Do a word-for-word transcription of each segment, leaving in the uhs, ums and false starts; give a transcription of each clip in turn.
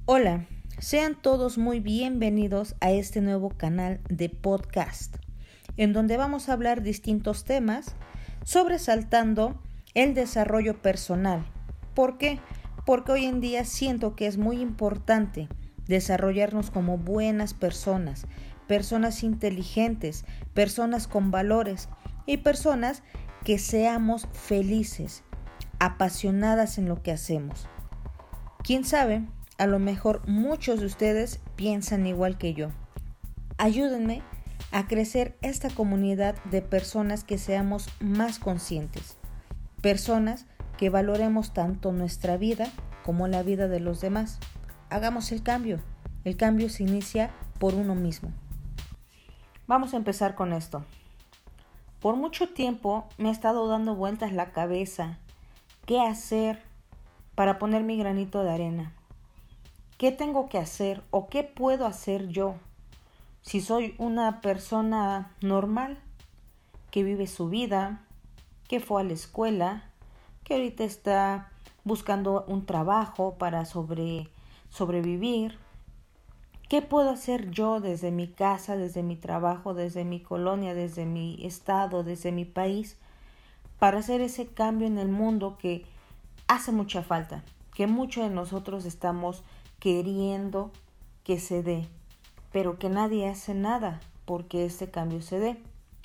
Hola, sean todos muy bienvenidos a este nuevo canal de podcast, en donde vamos a hablar distintos temas, sobresaltando el desarrollo personal. ¿Por qué? Porque hoy en día siento que es muy importante desarrollarnos como buenas personas, personas inteligentes, personas con valores y personas que seamos felices, apasionadas en lo que hacemos. ¿Quién sabe? A lo mejor muchos de ustedes piensan igual que yo. Ayúdenme a crecer esta comunidad de personas que seamos más conscientes, personas que valoremos tanto nuestra vida como la vida de los demás. Hagamos el cambio. El cambio se inicia por uno mismo. Vamos a empezar con esto. Por mucho tiempo me ha estado dando vueltas la cabeza qué hacer para poner mi granito de arena. ¿Qué tengo que hacer o qué puedo hacer yo si soy una persona normal que vive su vida, que fue a la escuela, que ahorita está buscando un trabajo para sobre, sobrevivir? ¿Qué puedo hacer yo desde mi casa, desde mi trabajo, desde mi colonia, desde mi estado, desde mi país, para hacer ese cambio en el mundo que hace mucha falta, que muchos de nosotros estamos queriendo que se dé, pero que nadie hace nada porque este cambio se dé?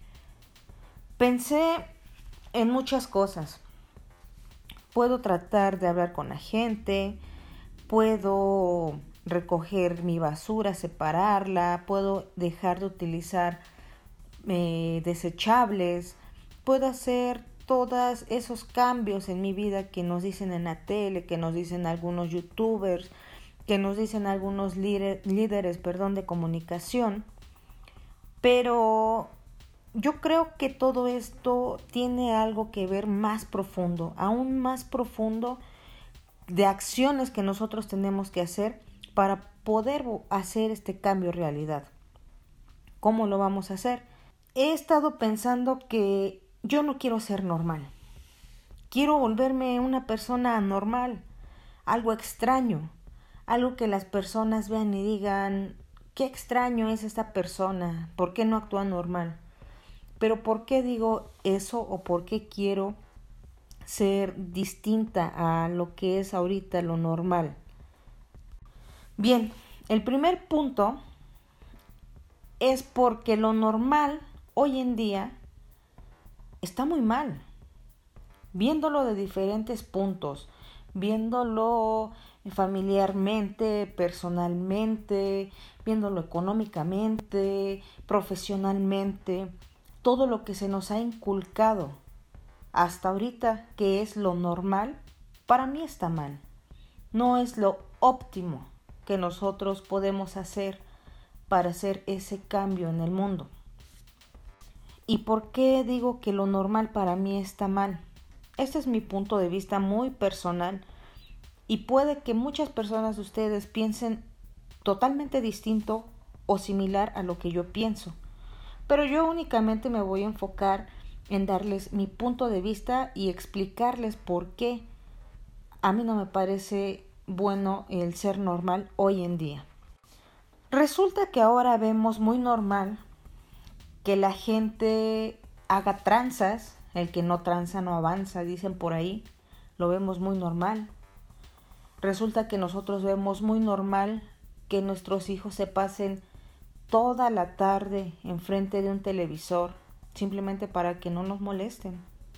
Pensé en muchas cosas. Puedo tratar de hablar con la gente, puedo recoger mi basura, separarla, puedo dejar de utilizar eh, desechables, puedo hacer todos esos cambios en mi vida que nos dicen en la tele, que nos dicen algunos youtubers, que nos dicen algunos líder, líderes perdón, de comunicación. Pero yo creo que todo esto tiene algo que ver más profundo, aún más profundo, de acciones que nosotros tenemos que hacer para poder hacer este cambio realidad. ¿Cómo lo vamos a hacer? He estado pensando que yo no quiero ser normal. Quiero volverme una persona anormal, algo extraño, algo que las personas vean y digan, qué extraño es esta persona, ¿por qué no actúa normal? Pero ¿por qué digo eso o por qué quiero ser distinta a lo que es ahorita lo normal? Bien, el primer punto es porque lo normal hoy en día está muy mal. Viéndolo de diferentes puntos, viéndolo familiarmente, personalmente, viéndolo económicamente, profesionalmente, todo lo que se nos ha inculcado hasta ahorita que es lo normal, para mí está mal. No es lo óptimo que nosotros podemos hacer para hacer ese cambio en el mundo. ¿Y por qué digo que lo normal para mí está mal? Este es mi punto de vista muy personal y puede que muchas personas de ustedes piensen totalmente distinto o similar a lo que yo pienso. Pero yo únicamente me voy a enfocar en darles mi punto de vista y explicarles por qué a mí no me parece bueno el ser normal hoy en día. Resulta que ahora vemos muy normal que la gente haga tranzas. El que no tranza no avanza, dicen por ahí. Lo vemos muy normal. Resulta que nosotros vemos muy normal que nuestros hijos se pasen toda la tarde enfrente de un televisor simplemente para que no nos molesten.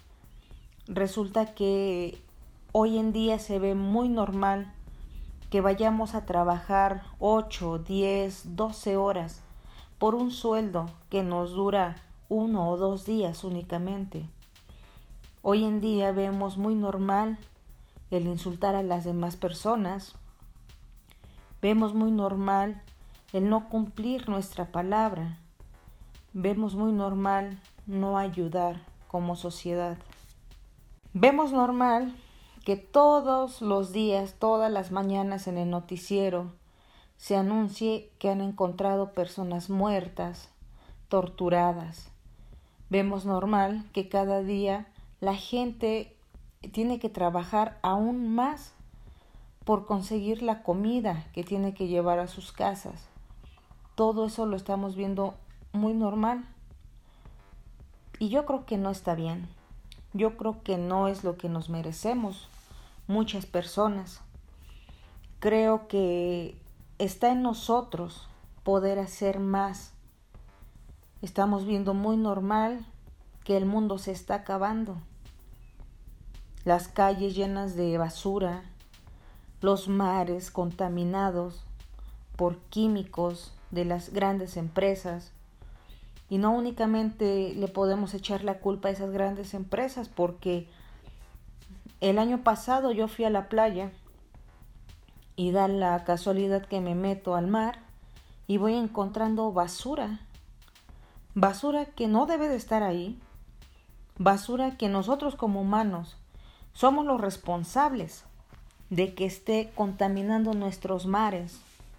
Resulta que hoy en día se ve muy normal que vayamos a trabajar ocho, diez, doce horas por un sueldo que nos dura uno o dos días únicamente. Hoy en día vemos muy normal el insultar a las demás personas. Vemos muy normal el no cumplir nuestra palabra. Vemos muy normal no ayudar como sociedad. Vemos normal que todos los días, todas las mañanas en el noticiero se anuncie que han encontrado personas muertas, torturadas. Vemos normal que cada día la gente tiene que trabajar aún más por conseguir la comida que tiene que llevar a sus casas. Todo eso lo estamos viendo muy normal. Y yo creo que no está bien. Yo creo que no es lo que nos merecemos muchas personas. Creo que está en nosotros poder hacer más. Estamos viendo muy normal que el mundo se está acabando. Las calles llenas de basura, los mares contaminados por químicos de las grandes empresas. Y no únicamente le podemos echar la culpa a esas grandes empresas, porque el año pasado yo fui a la playa y da la casualidad que me meto al mar y voy encontrando basura. Basura que no debe de estar ahí. Basura que nosotros como humanos somos los responsables de que esté contaminando nuestros mares.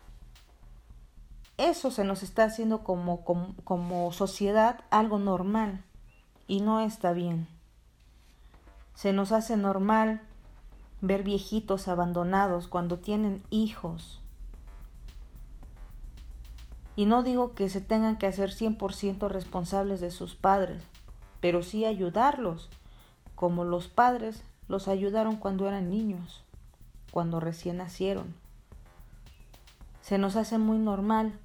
Eso se nos está haciendo como, como, como sociedad algo normal y no está bien. Se nos hace normal ver viejitos abandonados cuando tienen hijos. Y no digo que se tengan que hacer cien por ciento responsables de sus padres, pero sí ayudarlos, como los padres los ayudaron cuando eran niños, cuando recién nacieron. Se nos hace muy normal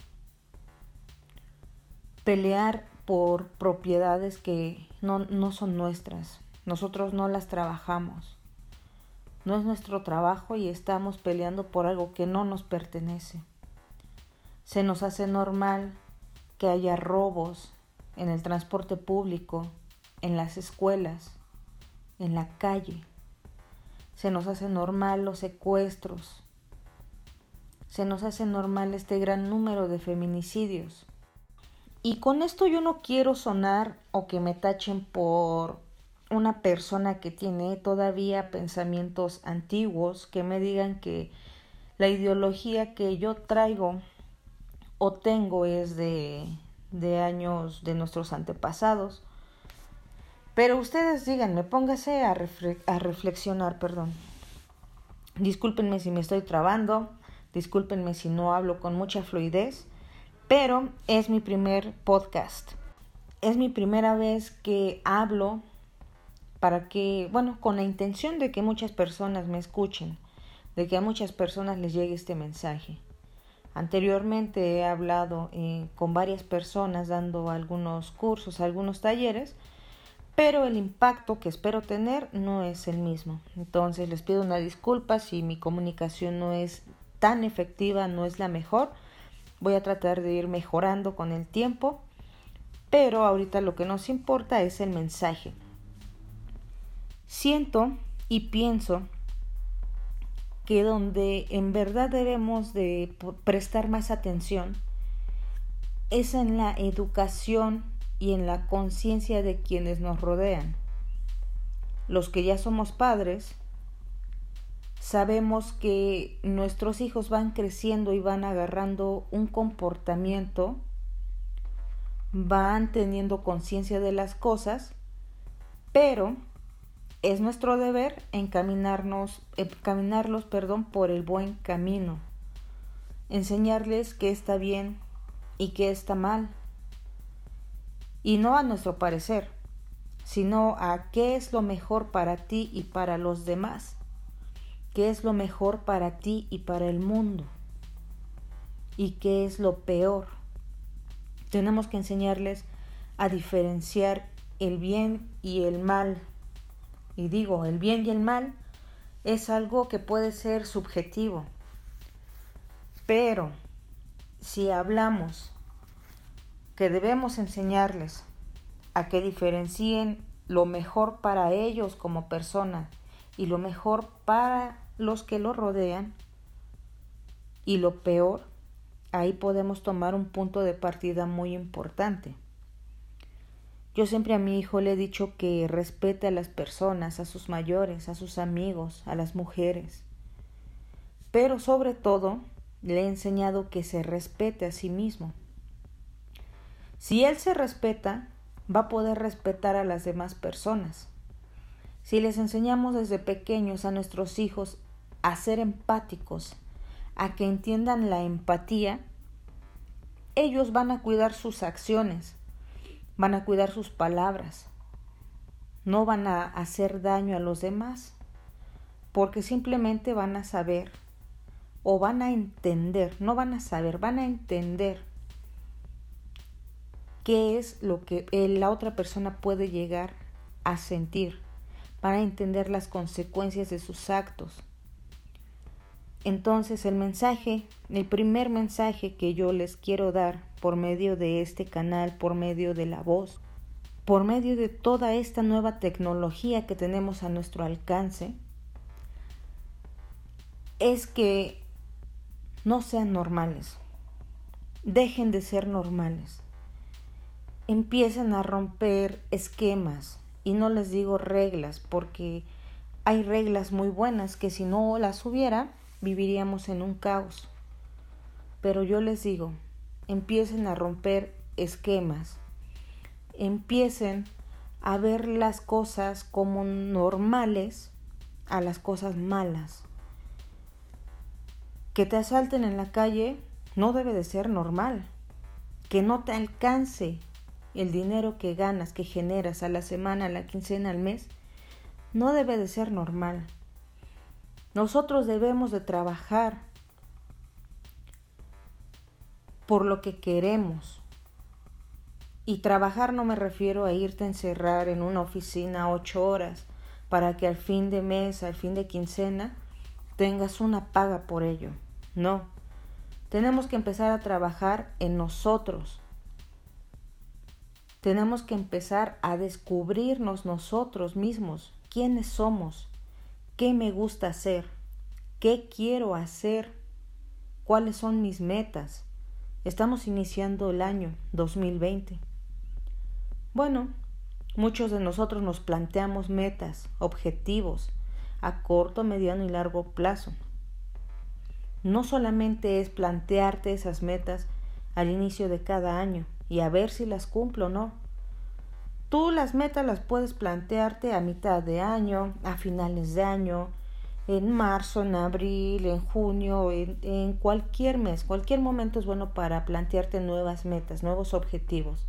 pelear por propiedades que no, no son nuestras. Nosotros no las trabajamos. No es nuestro trabajo y estamos peleando por algo que no nos pertenece. Se nos hace normal que haya robos en el transporte público, en las escuelas, en la calle. Se nos hace normal los secuestros. Se nos hace normal este gran número de feminicidios. Y con esto yo no quiero sonar o que me tachen por una persona que tiene todavía pensamientos antiguos, que me digan que la ideología que yo traigo o tengo es de, de años de nuestros antepasados. Pero ustedes díganme, póngase a, refle- a reflexionar, perdón. Discúlpenme si me estoy trabando, discúlpenme si no hablo con mucha fluidez, pero es mi primer podcast. Es mi primera vez que hablo para que, bueno, con la intención de que muchas personas me escuchen, de que a muchas personas les llegue este mensaje. Anteriormente he hablado eh, con varias personas dando algunos cursos, algunos talleres, pero el impacto que espero tener no es el mismo. Entonces les pido una disculpa si mi comunicación no es tan efectiva, no es la mejor. Voy a tratar de ir mejorando con el tiempo, pero ahorita lo que nos importa es el mensaje. Siento y pienso que donde en verdad debemos de prestar más atención es en la educación y en la conciencia de quienes nos rodean. Los que ya somos padres, sabemos que nuestros hijos van creciendo y van agarrando un comportamiento, van teniendo conciencia de las cosas, pero es nuestro deber encaminarnos, encaminarlos, perdón, por el buen camino, enseñarles qué está bien y qué está mal, y no a nuestro parecer, sino a qué es lo mejor para ti y para los demás, qué es lo mejor para ti y para el mundo, y qué es lo peor. Tenemos que enseñarles a diferenciar el bien y el mal. Y digo, el bien y el mal es algo que puede ser subjetivo. Pero si hablamos que debemos enseñarles a que diferencien lo mejor para ellos como persona y lo mejor para los que los rodean y lo peor, ahí podemos tomar un punto de partida muy importante. Yo siempre a mi hijo le he dicho que respete a las personas, a sus mayores, a sus amigos, a las mujeres. Pero sobre todo, le he enseñado que se respete a sí mismo. Si él se respeta, va a poder respetar a las demás personas. Si les enseñamos desde pequeños a nuestros hijos a ser empáticos, a que entiendan la empatía, ellos van a cuidar sus acciones, van a cuidar sus palabras, no van a hacer daño a los demás, porque simplemente van a saber o van a entender, no van a saber, van a entender qué es lo que la otra persona puede llegar a sentir, van a entender las consecuencias de sus actos. Entonces el mensaje, el primer mensaje que yo les quiero dar por medio de este canal, por medio de la voz, por medio de toda esta nueva tecnología que tenemos a nuestro alcance, es que no sean normales, dejen de ser normales, empiecen a romper esquemas, y no les digo reglas, porque hay reglas muy buenas que si no las hubiera, viviríamos en un caos. Pero yo les digo, empiecen a romper esquemas, empiecen a ver las cosas como normales a las cosas malas. Que te asalten en la calle no debe de ser normal. Que no te alcance el dinero que ganas, que generas a la semana, a la quincena, al mes, no debe de ser normal. Nosotros debemos de trabajar por lo que queremos. Y trabajar no me refiero a irte a encerrar en una oficina ocho horas para que al fin de mes, al fin de quincena, tengas una paga por ello. No. Tenemos que empezar a trabajar en nosotros. Tenemos que empezar a descubrirnos nosotros mismos, quiénes somos, qué me gusta hacer, qué quiero hacer, cuáles son mis metas. Estamos iniciando el año dos mil veinte. Bueno, muchos de nosotros nos planteamos metas, objetivos, a corto, mediano y largo plazo. No solamente es plantearte esas metas al inicio de cada año y a ver si las cumplo o no. Tú las metas las puedes plantearte a mitad de año, a finales de año, en marzo, en abril, en junio, en, en cualquier mes. Cualquier momento es bueno para plantearte nuevas metas, nuevos objetivos.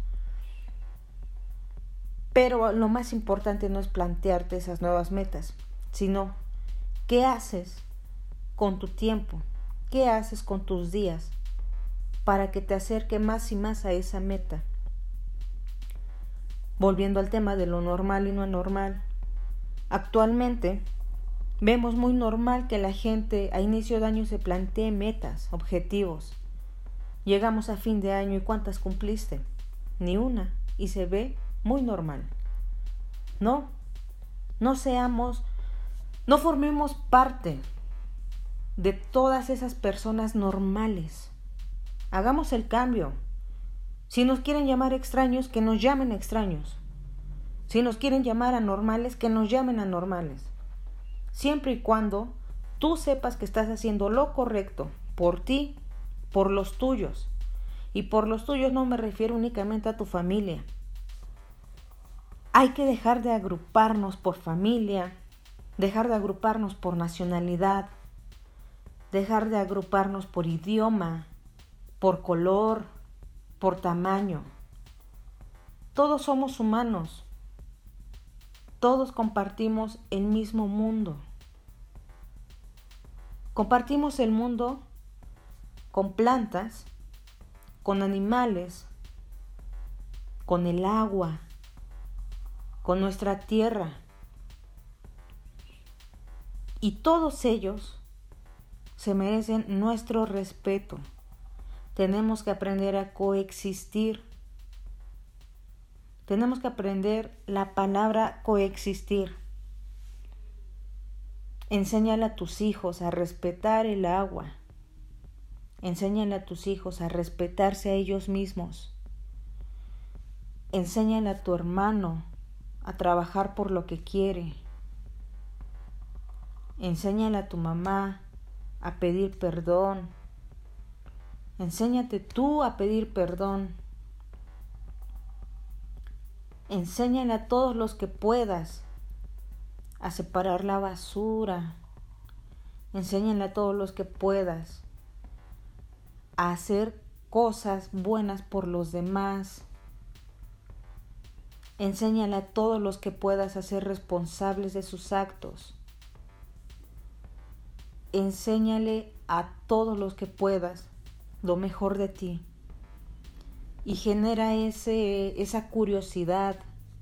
Pero lo más importante no es plantearte esas nuevas metas, sino qué haces con tu tiempo, qué haces con tus días para que te acerque más y más a esa meta. Volviendo al tema de lo normal y no anormal, actualmente vemos muy normal que la gente a inicio de año se plantee metas, objetivos. Llegamos a fin de año y ¿cuántas cumpliste? Ni una, y se ve muy normal. No, no seamos, no formemos parte de todas esas personas normales. Hagamos el cambio. Si nos quieren llamar extraños, que nos llamen extraños. Si nos quieren llamar anormales, que nos llamen anormales. Siempre y cuando tú sepas que estás haciendo lo correcto por ti, por los tuyos. Y por los tuyos no me refiero únicamente a tu familia. Hay que dejar de agruparnos por familia, dejar de agruparnos por nacionalidad, dejar de agruparnos por idioma, por color, por tamaño. Todos somos humanos. Todos compartimos el mismo mundo. Compartimos el mundo con plantas, con animales, con el agua, con nuestra tierra. Y todos ellos se merecen nuestro respeto. Tenemos que aprender a coexistir. Tenemos que aprender la palabra coexistir. Enséñale a tus hijos a respetar el agua. Enséñale a tus hijos a respetarse a ellos mismos. Enséñale a tu hermano a trabajar por lo que quiere. Enséñale a tu mamá a pedir perdón. Enséñate tú a pedir perdón. Enséñale a todos los que puedas a separar la basura. Enséñale a todos los que puedas a hacer cosas buenas por los demás. Enséñale a todos los que puedas a ser responsables de sus actos. Enséñale a todos los que puedas lo mejor de ti. Y genera ese, esa curiosidad.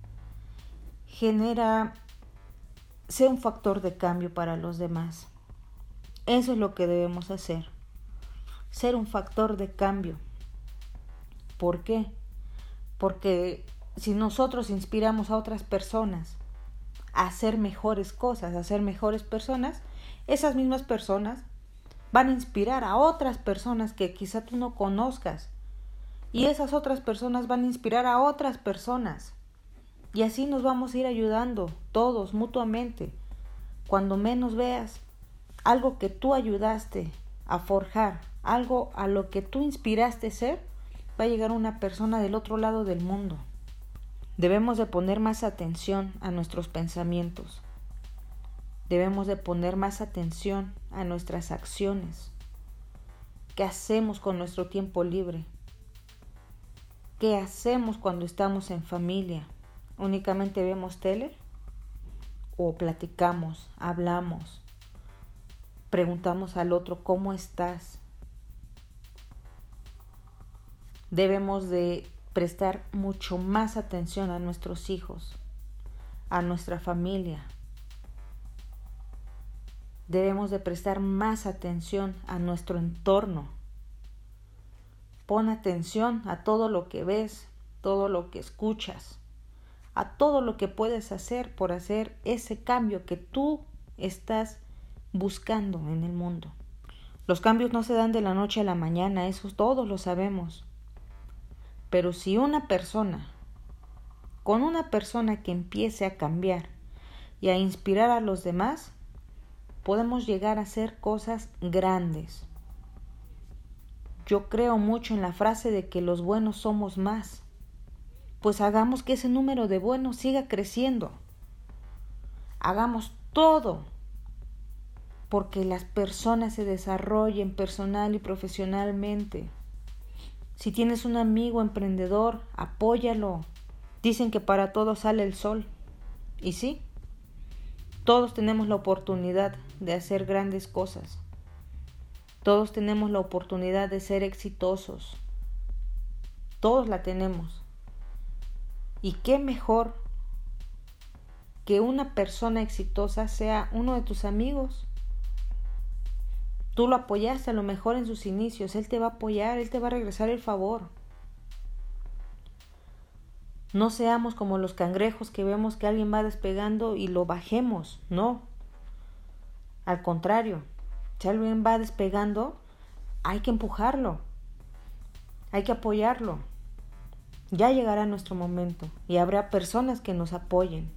Genera, sea un factor de cambio para los demás. Eso es lo que debemos hacer. Ser un factor de cambio. ¿Por qué? Porque si nosotros inspiramos a otras personas a hacer mejores cosas, a ser mejores personas, esas mismas personas van a inspirar a otras personas que quizá tú no conozcas. Y esas otras personas van a inspirar a otras personas. Y así nos vamos a ir ayudando todos mutuamente. Cuando menos veas algo que tú ayudaste a forjar, algo a lo que tú inspiraste ser, va a llegar una persona del otro lado del mundo. Debemos de poner más atención a nuestros pensamientos. Debemos de poner más atención a nuestras acciones. ¿Qué hacemos con nuestro tiempo libre? ¿Qué hacemos cuando estamos en familia? ¿Únicamente vemos tele? ¿O platicamos, hablamos, preguntamos al otro cómo estás? Debemos de prestar mucho más atención a nuestros hijos, a nuestra familia. Debemos de prestar más atención a nuestro entorno. Pon atención a todo lo que ves, todo lo que escuchas, a todo lo que puedes hacer por hacer ese cambio que tú estás buscando en el mundo. Los cambios no se dan de la noche a la mañana, eso todos lo sabemos. Pero si una persona, con una persona que empiece a cambiar y a inspirar a los demás, podemos llegar a hacer cosas grandes. Yo creo mucho en la frase de que los buenos somos más. Pues hagamos que ese número de buenos siga creciendo. Hagamos todo porque las personas se desarrollen personal y profesionalmente. Si tienes un amigo emprendedor, apóyalo. Dicen que para todos sale el sol. Y sí, todos tenemos la oportunidad de hacer grandes cosas. Todos tenemos la oportunidad de ser exitosos. Todos la tenemos. Y qué mejor que una persona exitosa sea uno de tus amigos. Tú lo apoyaste a lo mejor en sus inicios. Él te va a apoyar, él te va a regresar el favor. No seamos como los cangrejos que vemos que alguien va despegando y lo bajemos. No. Al contrario, si alguien va despegando, hay que empujarlo. Hay que apoyarlo. Ya llegará nuestro momento y habrá personas que nos apoyen.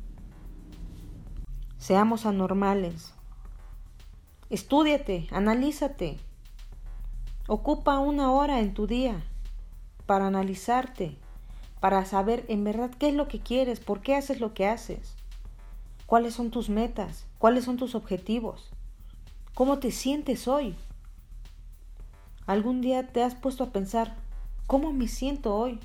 Seamos anormales. Estúdiate, analízate. Ocupa una hora en tu día para analizarte, para saber en verdad qué es lo que quieres, por qué haces lo que haces, cuáles son tus metas, cuáles son tus objetivos, cómo te sientes hoy. ¿Algún día te has puesto a pensar cómo me siento hoy?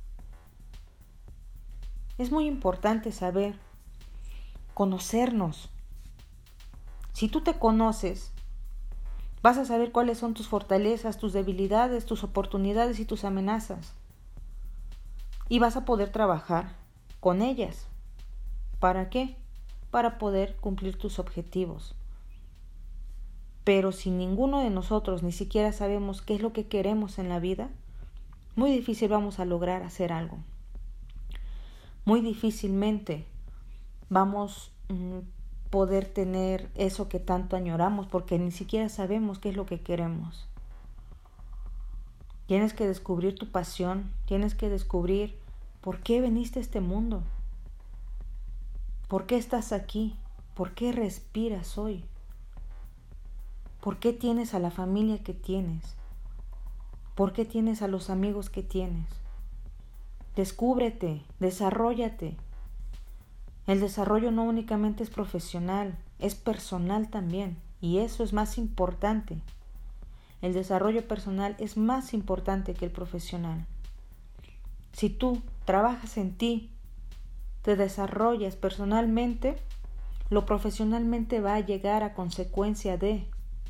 Es muy importante saber, conocernos. Si tú te conoces, vas a saber cuáles son tus fortalezas, tus debilidades, tus oportunidades y tus amenazas. Y vas a poder trabajar con ellas. ¿Para qué? Para poder cumplir tus objetivos. Pero si ninguno de nosotros ni siquiera sabemos qué es lo que queremos en la vida, muy difícil vamos a lograr hacer algo. Muy difícilmente vamos a poder tener eso que tanto añoramos porque ni siquiera sabemos qué es lo que queremos. Tienes que descubrir tu pasión, tienes que descubrir por qué viniste a este mundo, por qué estás aquí, por qué respiras hoy, por qué tienes a la familia que tienes, por qué tienes a los amigos que tienes. Descúbrete, desarróllate. El desarrollo no únicamente es profesional, es personal también. Y eso es más importante. El desarrollo personal es más importante que el profesional. Si tú trabajas en ti, te desarrollas personalmente, lo profesionalmente va a llegar a consecuencia de.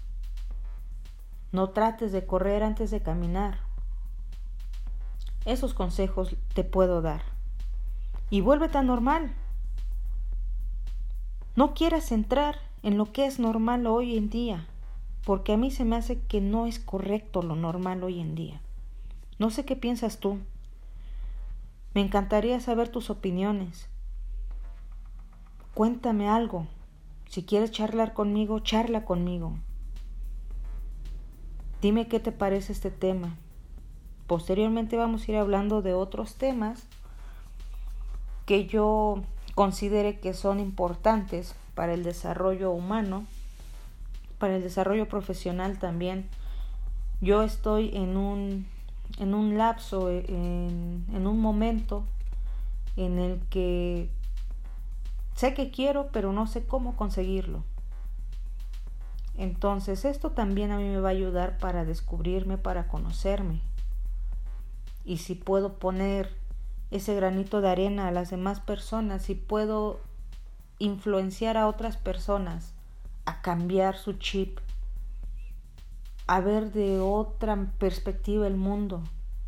No trates de correr antes de caminar. Esos consejos te puedo dar. Y vuélvete a normal. No quieras entrar en lo que es normal hoy en día, porque a mí se me hace que no es correcto lo normal hoy en día. No sé qué piensas tú. Me encantaría saber tus opiniones. Cuéntame algo. Si quieres charlar conmigo, charla conmigo. Dime qué te parece este tema. Posteriormente vamos a ir hablando de otros temas que yo considere que son importantes para el desarrollo humano, para el desarrollo profesional también. Yo estoy en un, en un lapso, en, en un momento en el que sé que quiero, pero no sé cómo conseguirlo. Entonces esto también a mí me va a ayudar para descubrirme, para conocerme. Y si puedo poner ese granito de arena a las demás personas, si puedo influenciar a otras personas a cambiar su chip, a ver de otra perspectiva el mundo,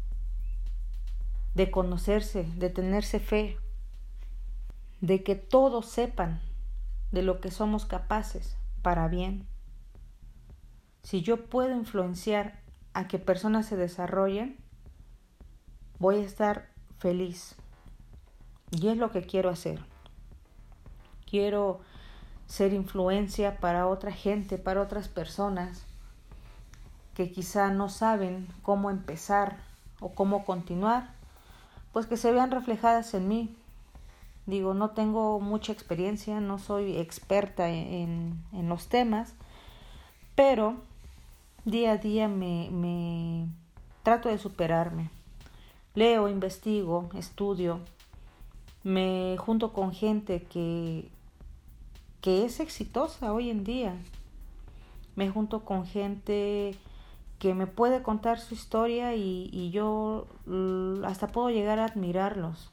de conocerse, de tenerse fe, de que todos sepan de lo que somos capaces para bien. Si yo puedo influenciar a que personas se desarrollen, voy a estar feliz. Y es lo que quiero hacer. Quiero ser influencia para otra gente, para otras personas que quizá no saben cómo empezar o cómo continuar, pues que se vean reflejadas en mí. Digo, no tengo mucha experiencia, no soy experta en, en los temas, pero día a día me, me trato de superarme. Leo, investigo, estudio, me junto con gente que, que es exitosa hoy en día. Me junto con gente que me puede contar su historia y, y yo hasta puedo llegar a admirarlos.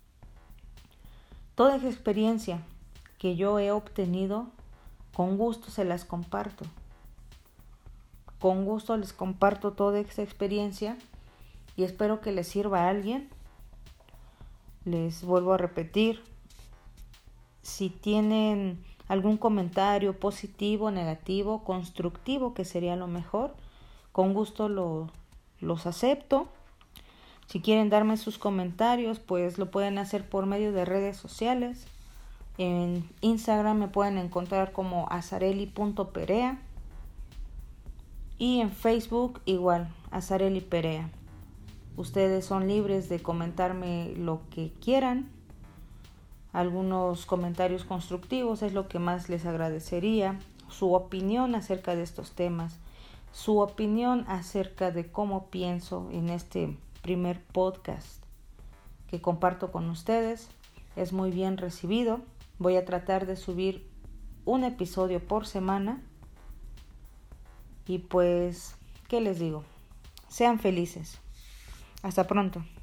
Toda esa experiencia que yo he obtenido, con gusto se las comparto. Con gusto les comparto toda esa experiencia y espero que les sirva a alguien. Les vuelvo a repetir, si tienen algún comentario positivo, negativo, constructivo, que sería lo mejor, con gusto lo, los acepto. Si quieren darme sus comentarios, pues lo pueden hacer por medio de redes sociales. En Instagram me pueden encontrar como azareli punto perea y en Facebook igual, Azareli Perea. Ustedes son libres de comentarme lo que quieran. Algunos comentarios constructivos es lo que más les agradecería. Su opinión acerca de estos temas. Su opinión acerca de cómo pienso en este primer podcast que comparto con ustedes. Es muy bien recibido. Voy a tratar de subir un episodio por semana. Y pues, ¿qué les digo? Sean felices. Hasta pronto.